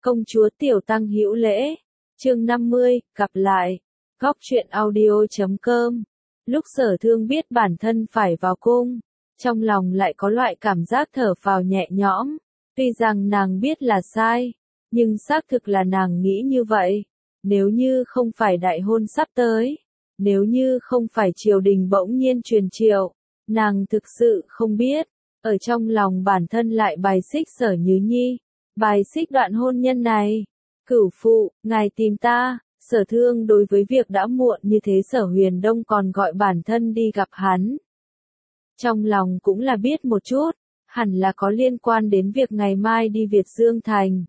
Công chúa Tiểu Tăng hữu lễ. Chương 50, gặp lại. Góc truyện audio.com. Lúc Sở Thương biết bản thân phải vào cung, trong lòng lại có loại cảm giác thở phào nhẹ nhõm. Tuy rằng nàng biết là sai, nhưng xác thực là nàng nghĩ như vậy. Nếu như không phải đại hôn sắp tới, nếu như không phải triều đình bỗng nhiên truyền triệu, nàng thực sự không biết. Ở trong lòng bản thân lại bài xích Sở Nhứ Nhi, bài xích đoạn hôn nhân này. Cửu phụ, ngài tìm ta. Sở Thương đối với việc đã muộn như thế Sở Huyền Đông còn gọi bản thân đi gặp hắn. Trong lòng cũng là biết một chút, hẳn là có liên quan đến việc ngày mai đi Việt Dương Thành.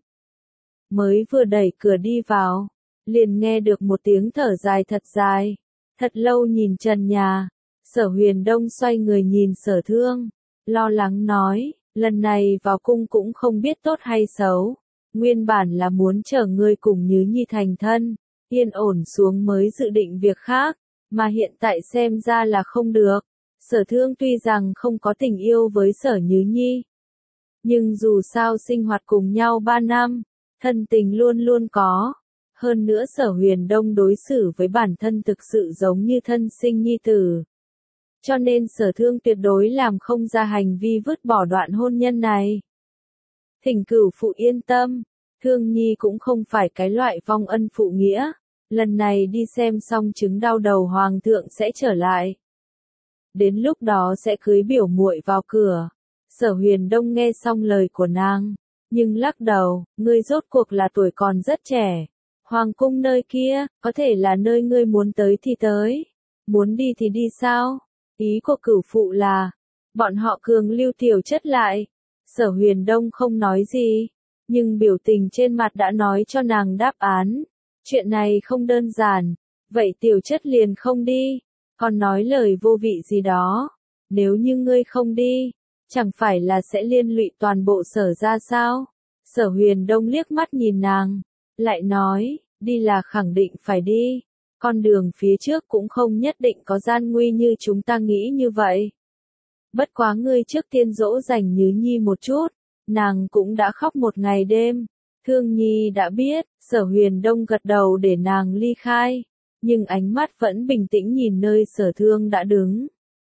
Mới vừa đẩy cửa đi vào, liền nghe được một tiếng thở dài thật dài. Thật lâu nhìn trần nhà, Sở Huyền Đông xoay người nhìn Sở Thương, lo lắng nói, lần này vào cung cũng không biết tốt hay xấu. Nguyên bản là muốn chờ ngươi cùng Nhứ Nhi thành thân, yên ổn xuống mới dự định việc khác, mà hiện tại xem ra là không được. Sở Thương tuy rằng không có tình yêu với Sở Nhứ Nhi, nhưng dù sao sinh hoạt cùng nhau 3 năm, thân tình luôn luôn có. Hơn nữa Sở Huyền Đông đối xử với bản thân thực sự giống như thân sinh nhi tử. Cho nên Sở Thương tuyệt đối làm không ra hành vi vứt bỏ đoạn hôn nhân này. Thỉnh cửu phụ yên tâm, Thương Nhi cũng không phải cái loại vong ân phụ nghĩa. Lần này đi xem xong chứng đau đầu hoàng thượng sẽ trở lại. Đến lúc đó sẽ cưới biểu muội vào cửa. Sở Huyền Đông nghe xong lời của nàng, nhưng lắc đầu, ngươi rốt cuộc là tuổi còn rất trẻ. Hoàng cung nơi kia, có thể là nơi ngươi muốn tới thì tới. Muốn đi thì đi sao? Ý của cửu phụ là, bọn họ cường lưu Tiểu Chất lại. Sở Huyền Đông không nói gì, nhưng biểu tình trên mặt đã nói cho nàng đáp án. Chuyện này không đơn giản, vậy Tiểu Chất liền không đi. Còn nói lời vô vị gì đó. Nếu như ngươi không đi, chẳng phải là sẽ liên lụy toàn bộ Sở ra sao? Sở Huyền Đông liếc mắt nhìn nàng, lại nói, đi là khẳng định phải đi. Con đường phía trước cũng không nhất định có gian nguy như chúng ta nghĩ như vậy. Bất quá ngươi trước tiên dỗ dành Nhứ Nhi một chút, nàng cũng đã khóc một ngày đêm. Thương Nhi đã biết. Sở Huyền Đông gật đầu để nàng ly khai, nhưng ánh mắt vẫn bình tĩnh nhìn nơi Sở Thương đã đứng.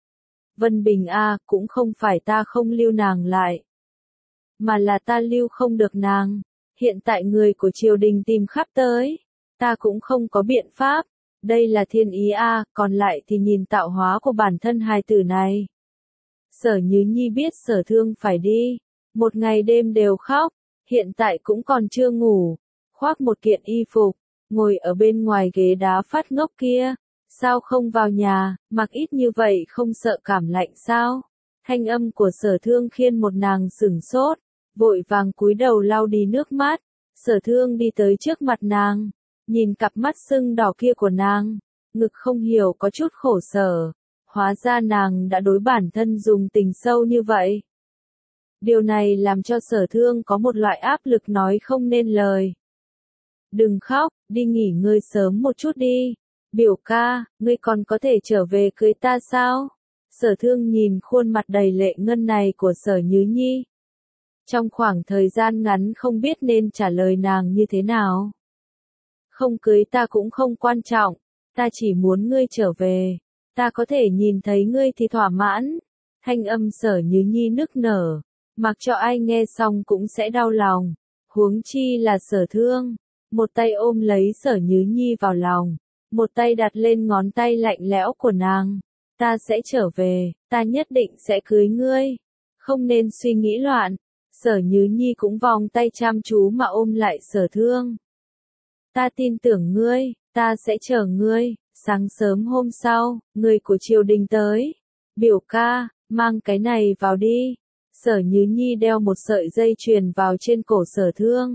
Vân Bình a, cũng không phải ta không lưu nàng lại, mà là ta lưu không được nàng. Hiện tại người của triều đình tìm khắp tới, ta cũng không có biện pháp. Đây là thiên ý a, còn lại thì nhìn tạo hóa của bản thân hài tử này. Sở Nhứ Nhi biết Sở Thương phải đi, một ngày đêm đều khóc, hiện tại cũng còn chưa ngủ, khoác một kiện y phục, ngồi ở bên ngoài ghế đá phát ngốc kia. Sao không vào nhà, mặc ít như vậy không sợ cảm lạnh sao? Thanh âm của Sở Thương khiến một nàng sửng sốt, vội vàng cúi đầu lau đi nước mắt. Sở Thương đi tới trước mặt nàng, nhìn cặp mắt sưng đỏ kia của nàng, ngực không hiểu có chút khổ sở. Hóa ra nàng đã đối bản thân dùng tình sâu như vậy. Điều này làm cho Sở Thương có một loại áp lực nói không nên lời. Đừng khóc, đi nghỉ ngơi sớm một chút đi. Biểu ca, ngươi còn có thể trở về cưới ta sao? Sở Thương nhìn khuôn mặt đầy lệ ngân này của Sở Nhứ Nhi. Trong khoảng thời gian ngắn không biết nên trả lời nàng như thế nào. Không cưới ta cũng không quan trọng, ta chỉ muốn ngươi trở về. Ta có thể nhìn thấy ngươi thì thỏa mãn. Thanh âm Sở Nhứ Nhi nức nở, mặc cho ai nghe xong cũng sẽ đau lòng. Huống chi là Sở Thương. Một tay ôm lấy Sở Nhứ Nhi vào lòng, một tay đặt lên ngón tay lạnh lẽo của nàng. Ta sẽ trở về, ta nhất định sẽ cưới ngươi. Không nên suy nghĩ loạn. Sở Nhứ Nhi cũng vòng tay chăm chú mà ôm lại Sở Thương. Ta tin tưởng ngươi, ta sẽ chờ ngươi. Sáng sớm hôm sau, người của triều đình tới. Biểu ca, mang cái này vào đi. Sở Nhứ Nhi đeo một sợi dây chuyền vào trên cổ Sở Thương.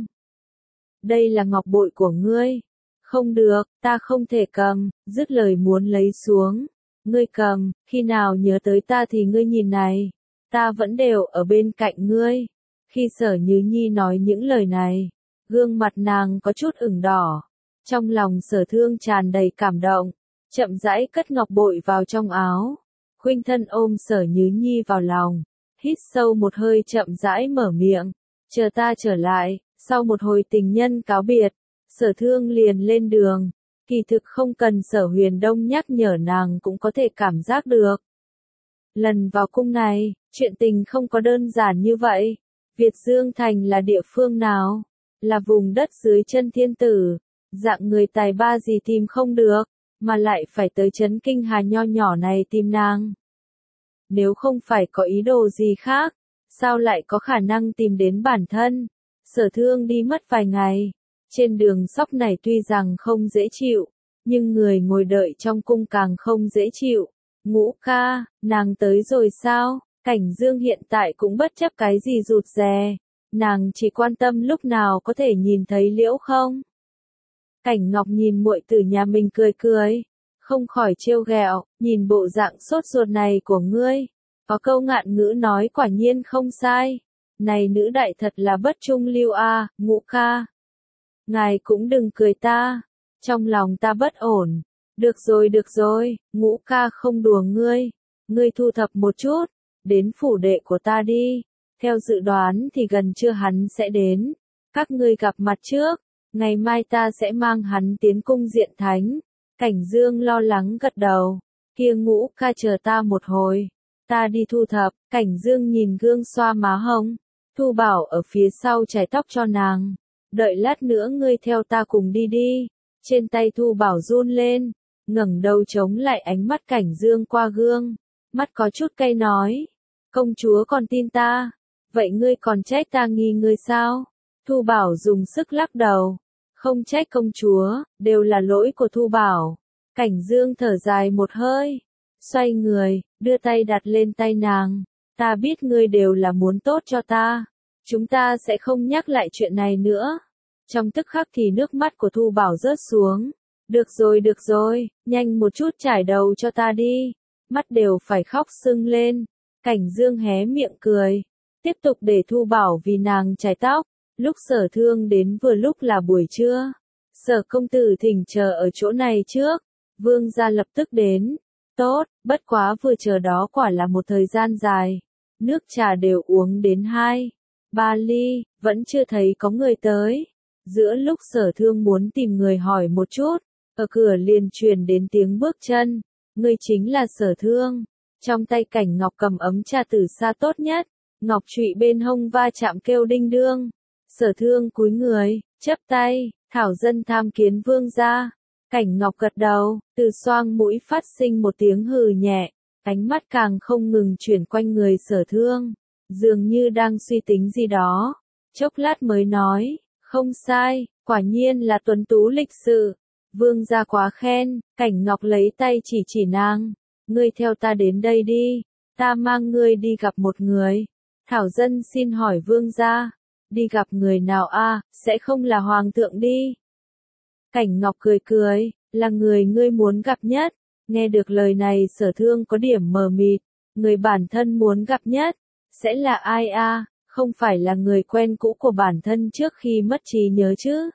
Đây là ngọc bội của ngươi. Không được, ta không thể cầm. Dứt lời muốn lấy xuống. Ngươi cầm, khi nào nhớ tới ta thì ngươi nhìn này. Ta vẫn đều ở bên cạnh ngươi. Khi Sở Nhứ Nhi nói những lời này, gương mặt nàng có chút ửng đỏ. Trong lòng Sở Thương tràn đầy cảm động, chậm rãi cất ngọc bội vào trong áo. Khuynh thân ôm Sở Nhứ Nhi vào lòng, hít sâu một hơi chậm rãi mở miệng. Chờ ta trở lại. Sau một hồi tình nhân cáo biệt, Sở Thương liền lên đường. Kỳ thực không cần Sở Huyền Đông nhắc nhở nàng cũng có thể cảm giác được. Lần vào cung này, chuyện tình không có đơn giản như vậy. Việt Dương Thành là địa phương nào? Là vùng đất dưới chân thiên tử. Dạng người tài ba gì tìm không được, mà lại phải tới trấn Kinh Hà nho nhỏ này tìm nàng. Nếu không phải có ý đồ gì khác, sao lại có khả năng tìm đến bản thân? Sở Thương đi mất vài ngày. Trên đường sóc này tuy rằng không dễ chịu, nhưng người ngồi đợi trong cung càng không dễ chịu. Ngũ ca, nàng tới rồi sao? Cảnh Dương hiện tại cũng bất chấp cái gì rụt rè. Nàng chỉ quan tâm lúc nào có thể nhìn thấy Liễu không? Cảnh Ngọc nhìn muội tử nhà mình cười cười, không khỏi trêu ghẹo, nhìn bộ dạng sốt ruột này của ngươi. Có câu ngạn ngữ nói quả nhiên không sai. Này nữ đại thật là bất trung lưu a, Ngũ ca. Ngài cũng đừng cười ta, trong lòng ta bất ổn. Được rồi, Ngũ ca không đùa ngươi. Ngươi thu thập một chút, đến phủ đệ của ta đi. Theo dự đoán thì gần trưa hắn sẽ đến. Các ngươi gặp mặt trước, ngày mai ta sẽ mang hắn tiến cung diện thánh. Cảnh Dương lo lắng gật đầu. Kia Ngũ ca chờ ta một hồi. Ta đi thu thập. Cảnh Dương nhìn gương xoa má hồng. Thu Bảo ở phía sau chải tóc cho nàng. Đợi lát nữa ngươi theo ta cùng đi đi. Trên tay Thu Bảo run lên, ngẩng đầu chống lại ánh mắt Cảnh Dương qua gương. Mắt có chút cay nói. Công chúa còn tin ta. Vậy ngươi còn trách ta nghi ngươi sao? Thu Bảo dùng sức lắc đầu. Không trách công chúa, đều là lỗi của Thu Bảo. Cảnh Dương thở dài một hơi. Xoay người, đưa tay đặt lên tay nàng. Ta biết ngươi đều là muốn tốt cho ta. Chúng ta sẽ không nhắc lại chuyện này nữa. Trong tức khắc thì nước mắt của Thu Bảo rớt xuống. Được rồi, nhanh một chút trải đầu cho ta đi. Mắt đều phải khóc sưng lên. Cảnh Dương hé miệng cười. Tiếp tục để Thu Bảo vì nàng chải tóc. Lúc Sở Thương đến vừa lúc là buổi trưa. Sở công tử thỉnh chờ ở chỗ này trước. Vương gia lập tức đến. Tốt, bất quá vừa chờ đó quả là một thời gian dài. Nước trà đều uống đến 2-3 ly, vẫn chưa thấy có người tới. Giữa lúc Sở Thương muốn tìm người hỏi một chút, ở cửa liền truyền đến tiếng bước chân. Người chính là Sở Thương. Trong tay Cảnh Ngọc cầm ấm trà từ xa tốt nhất. Ngọc trụy bên hông va chạm kêu đinh đương. Sở Thương cúi người, chắp tay, thảo dân tham kiến vương gia. Cảnh Ngọc gật đầu, từ xoang mũi phát sinh một tiếng hừ nhẹ, ánh mắt càng không ngừng chuyển quanh người Sở Thương, dường như đang suy tính gì đó. Chốc lát mới nói, không sai, quả nhiên là tuấn tú lịch sự. Vương gia quá khen. Cảnh Ngọc lấy tay chỉ nàng. Ngươi theo ta đến đây đi, ta mang ngươi đi gặp một người. Thảo dân xin hỏi vương gia, đi gặp người nào a? Sẽ không là hoàng thượng đi. Cảnh Ngọc cười, là người ngươi muốn gặp nhất. Nghe được lời này Sở Thương có điểm mờ mịt, người bản thân muốn gặp nhất, sẽ là ai a? Không phải là người quen cũ của bản thân trước khi mất trí nhớ chứ?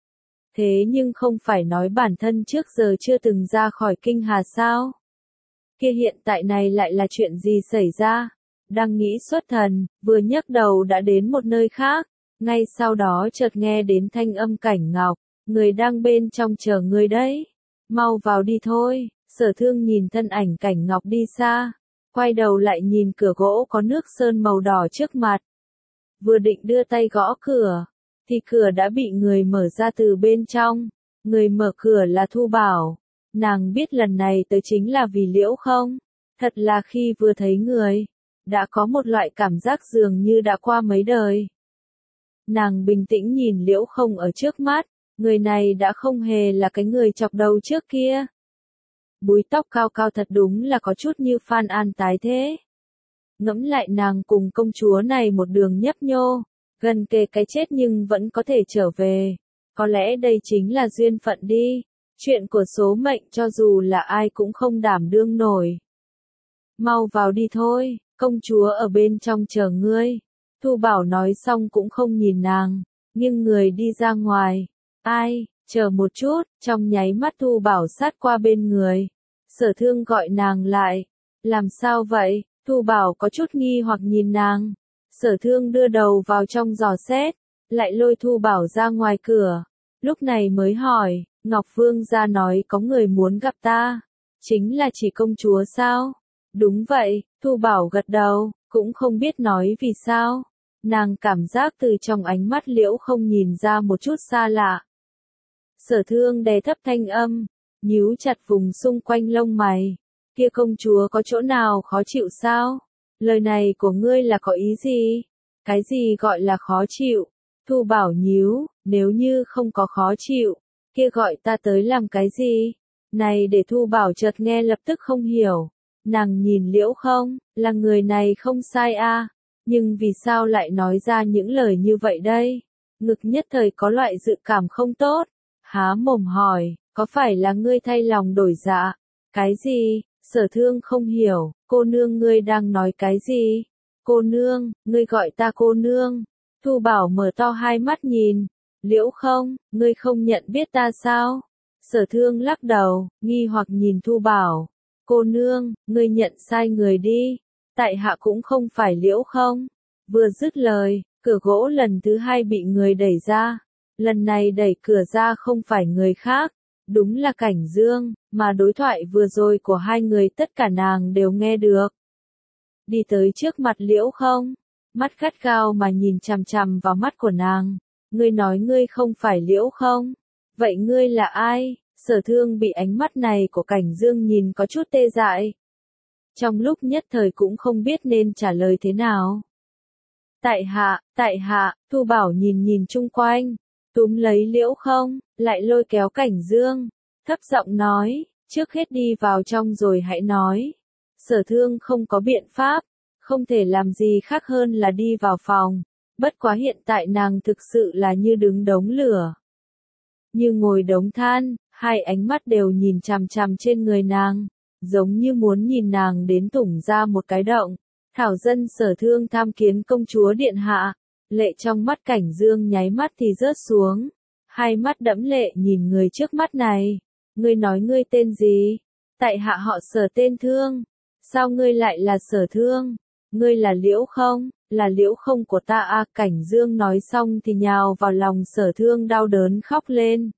Thế nhưng không phải nói bản thân trước giờ chưa từng ra khỏi kinh hà sao? Kia hiện tại này lại là chuyện gì xảy ra? Đang nghĩ xuất thần, vừa nhấc đầu đã đến một nơi khác, ngay sau đó chợt nghe đến thanh âm Cảnh Ngọc, người đang bên trong chờ người đấy. Mau vào đi thôi. Sở Thương nhìn thân ảnh Cảnh Ngọc đi xa, quay đầu lại nhìn cửa gỗ có nước sơn màu đỏ trước mặt. Vừa định đưa tay gõ cửa, thì cửa đã bị người mở ra từ bên trong. Người mở cửa là Thu Bảo. Nàng biết lần này tới chính là vì Liễu không? Thật là khi vừa thấy người, đã có một loại cảm giác dường như đã qua mấy đời. Nàng bình tĩnh nhìn Liễu không ở trước mắt, người này đã không hề là cái người chọc đầu trước kia. Búi tóc cao cao thật đúng là có chút như Phan An tái thế. Ngẫm lại nàng cùng công chúa này một đường nhấp nhô, gần kề cái chết nhưng vẫn có thể trở về. Có lẽ đây chính là duyên phận đi. Chuyện của số mệnh cho dù là ai cũng không đảm đương nổi. Mau vào đi thôi, công chúa ở bên trong chờ ngươi. Thu Bảo nói xong cũng không nhìn nàng, nghiêng người đi ra ngoài. Ai, chờ một chút, trong nháy mắt Thu Bảo sát qua bên người. Sở Thương gọi nàng lại. Làm sao vậy? Thu Bảo có chút nghi hoặc nhìn nàng. Sở Thương đưa đầu vào trong giò xét, lại lôi Thu Bảo ra ngoài cửa. Lúc này mới hỏi, Ngọc Vương gia nói có người muốn gặp ta. Chính là chỉ công chúa sao? Đúng vậy, Thu Bảo gật đầu, cũng không biết nói vì sao. Nàng cảm giác từ trong ánh mắt Liễu Không nhìn ra một chút xa lạ. Sở Thương đè thấp thanh âm, nhíu chặt vùng xung quanh lông mày. Kia công chúa có chỗ nào khó chịu sao? Lời này của ngươi là có ý gì? Cái gì gọi là khó chịu? Thu Bảo nhíu, nếu như không có khó chịu, kia gọi ta tới làm cái gì? Này để Thu Bảo chợt nghe lập tức không hiểu. Nàng nhìn Liễu Không, là người này không sai a, nhưng vì sao lại nói ra những lời như vậy đây? Ngực nhất thời có loại dự cảm không tốt. Há mồm hỏi, có phải là ngươi thay lòng đổi dạ? Cái gì? Sở Thương không hiểu, cô nương ngươi đang nói cái gì? Cô nương, ngươi gọi ta cô nương. Thu Bảo mở to hai mắt nhìn. Liễu Không, ngươi không nhận biết ta sao? Sở Thương lắc đầu, nghi hoặc nhìn Thu Bảo. Cô nương, ngươi nhận sai người đi. Tại hạ cũng không phải Liễu Không. Vừa dứt lời, cửa gỗ lần thứ hai bị người đẩy ra. Lần này đẩy cửa ra không phải người khác, đúng là Cảnh Dương, mà đối thoại vừa rồi của hai người tất cả nàng đều nghe được. Đi tới trước mặt Liễu Không, mắt gắt gao mà nhìn chằm chằm vào mắt của nàng. Ngươi nói ngươi không phải Liễu Không, vậy ngươi là ai? Sở Thương bị ánh mắt này của Cảnh Dương nhìn có chút tê dại. Trong lúc nhất thời cũng không biết nên trả lời thế nào. Tại hạ, Thu Bảo nhìn nhìn chung quanh, túm lấy Liễu Không, lại lôi kéo Cảnh Dương, thấp giọng nói, trước hết đi vào trong rồi hãy nói. Sở Thương không có biện pháp, không thể làm gì khác hơn là đi vào phòng, bất quá hiện tại nàng thực sự là như đứng đống lửa. Như ngồi đống than, hai ánh mắt đều nhìn chằm chằm trên người nàng, giống như muốn nhìn nàng đến thủng ra một cái động. Thảo dân Sở Thương tham kiến công chúa điện hạ, lệ trong mắt Cảnh Dương nháy mắt thì rớt xuống, hai mắt đẫm lệ nhìn người trước mắt này. Ngươi nói ngươi tên gì? Tại hạ họ Sở tên Thương. Sao ngươi lại là Sở Thương? Ngươi là Liễu Không, là Liễu Không của ta à? Cảnh Dương nói xong thì nhào vào lòng Sở Thương đau đớn khóc lên.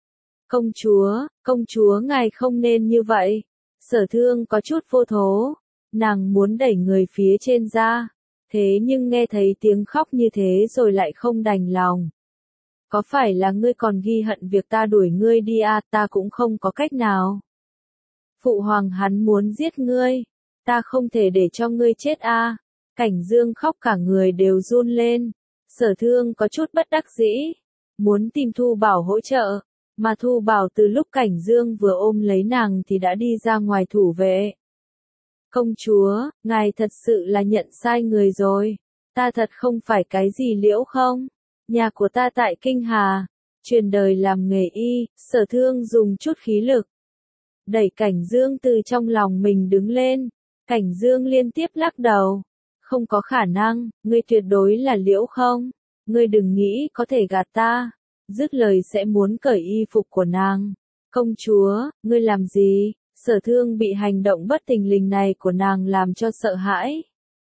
Công chúa ngài không nên như vậy. Sở Thương có chút vô thố, nàng muốn đẩy người phía trên ra, thế nhưng nghe thấy tiếng khóc như thế rồi lại không đành lòng. Có phải là ngươi còn ghi hận việc ta đuổi ngươi đi à? Ta cũng không có cách nào. Phụ hoàng hắn muốn giết ngươi, ta không thể để cho ngươi chết à? Cảnh Dương khóc cả người đều run lên. Sở Thương có chút bất đắc dĩ, muốn tìm Thu Bảo hỗ trợ, mà Thu Bảo từ lúc Cảnh Dương vừa ôm lấy nàng thì đã đi ra ngoài thủ vệ. Công chúa, ngài thật sự là nhận sai người rồi. Ta thật không phải cái gì Liễu Không. Nhà của ta tại Kinh Hà, truyền đời làm nghề y. Sở Thương dùng chút khí lực, đẩy Cảnh Dương từ trong lòng mình đứng lên. Cảnh Dương liên tiếp lắc đầu. Không có khả năng, ngươi tuyệt đối là Liễu Không. Ngươi đừng nghĩ có thể gạt ta. Dứt lời sẽ muốn cởi y phục của nàng. Công chúa, ngươi làm gì? Sở Thương bị hành động bất thình lình này của nàng làm cho sợ hãi.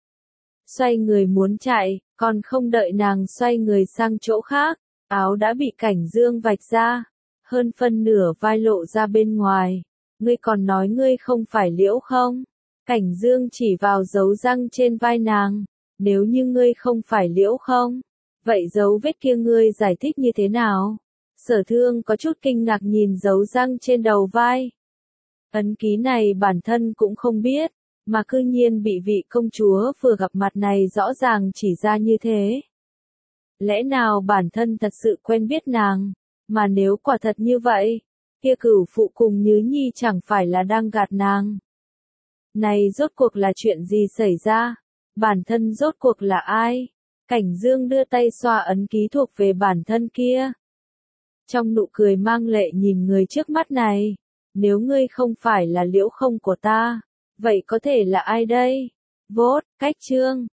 Xoay người muốn chạy, còn không đợi nàng xoay người sang chỗ khác, áo đã bị Cảnh Dương vạch ra, hơn phân nửa vai lộ ra bên ngoài. Ngươi còn nói ngươi không phải Liễu Không? Cảnh Dương chỉ vào dấu răng trên vai nàng. Nếu như ngươi không phải Liễu Không, vậy dấu vết kia ngươi giải thích như thế nào? Sở Thương có chút kinh ngạc nhìn dấu răng trên đầu vai. Ấn ký này bản thân cũng không biết, mà cư nhiên bị vị công chúa vừa gặp mặt này rõ ràng chỉ ra như thế. Lẽ nào bản thân thật sự quen biết nàng, mà nếu quả thật như vậy, kia Cửu phụ cùng Nhứ Nhi chẳng phải là đang gạt nàng. Này rốt cuộc là chuyện gì xảy ra? Bản thân rốt cuộc là ai? Cảnh Dương đưa tay xoa ấn ký thuộc về bản thân kia. Trong nụ cười mang lệ nhìn người trước mắt này. Nếu ngươi không phải là Liễu Không của ta, vậy có thể là ai đây? Vốt, cách chương.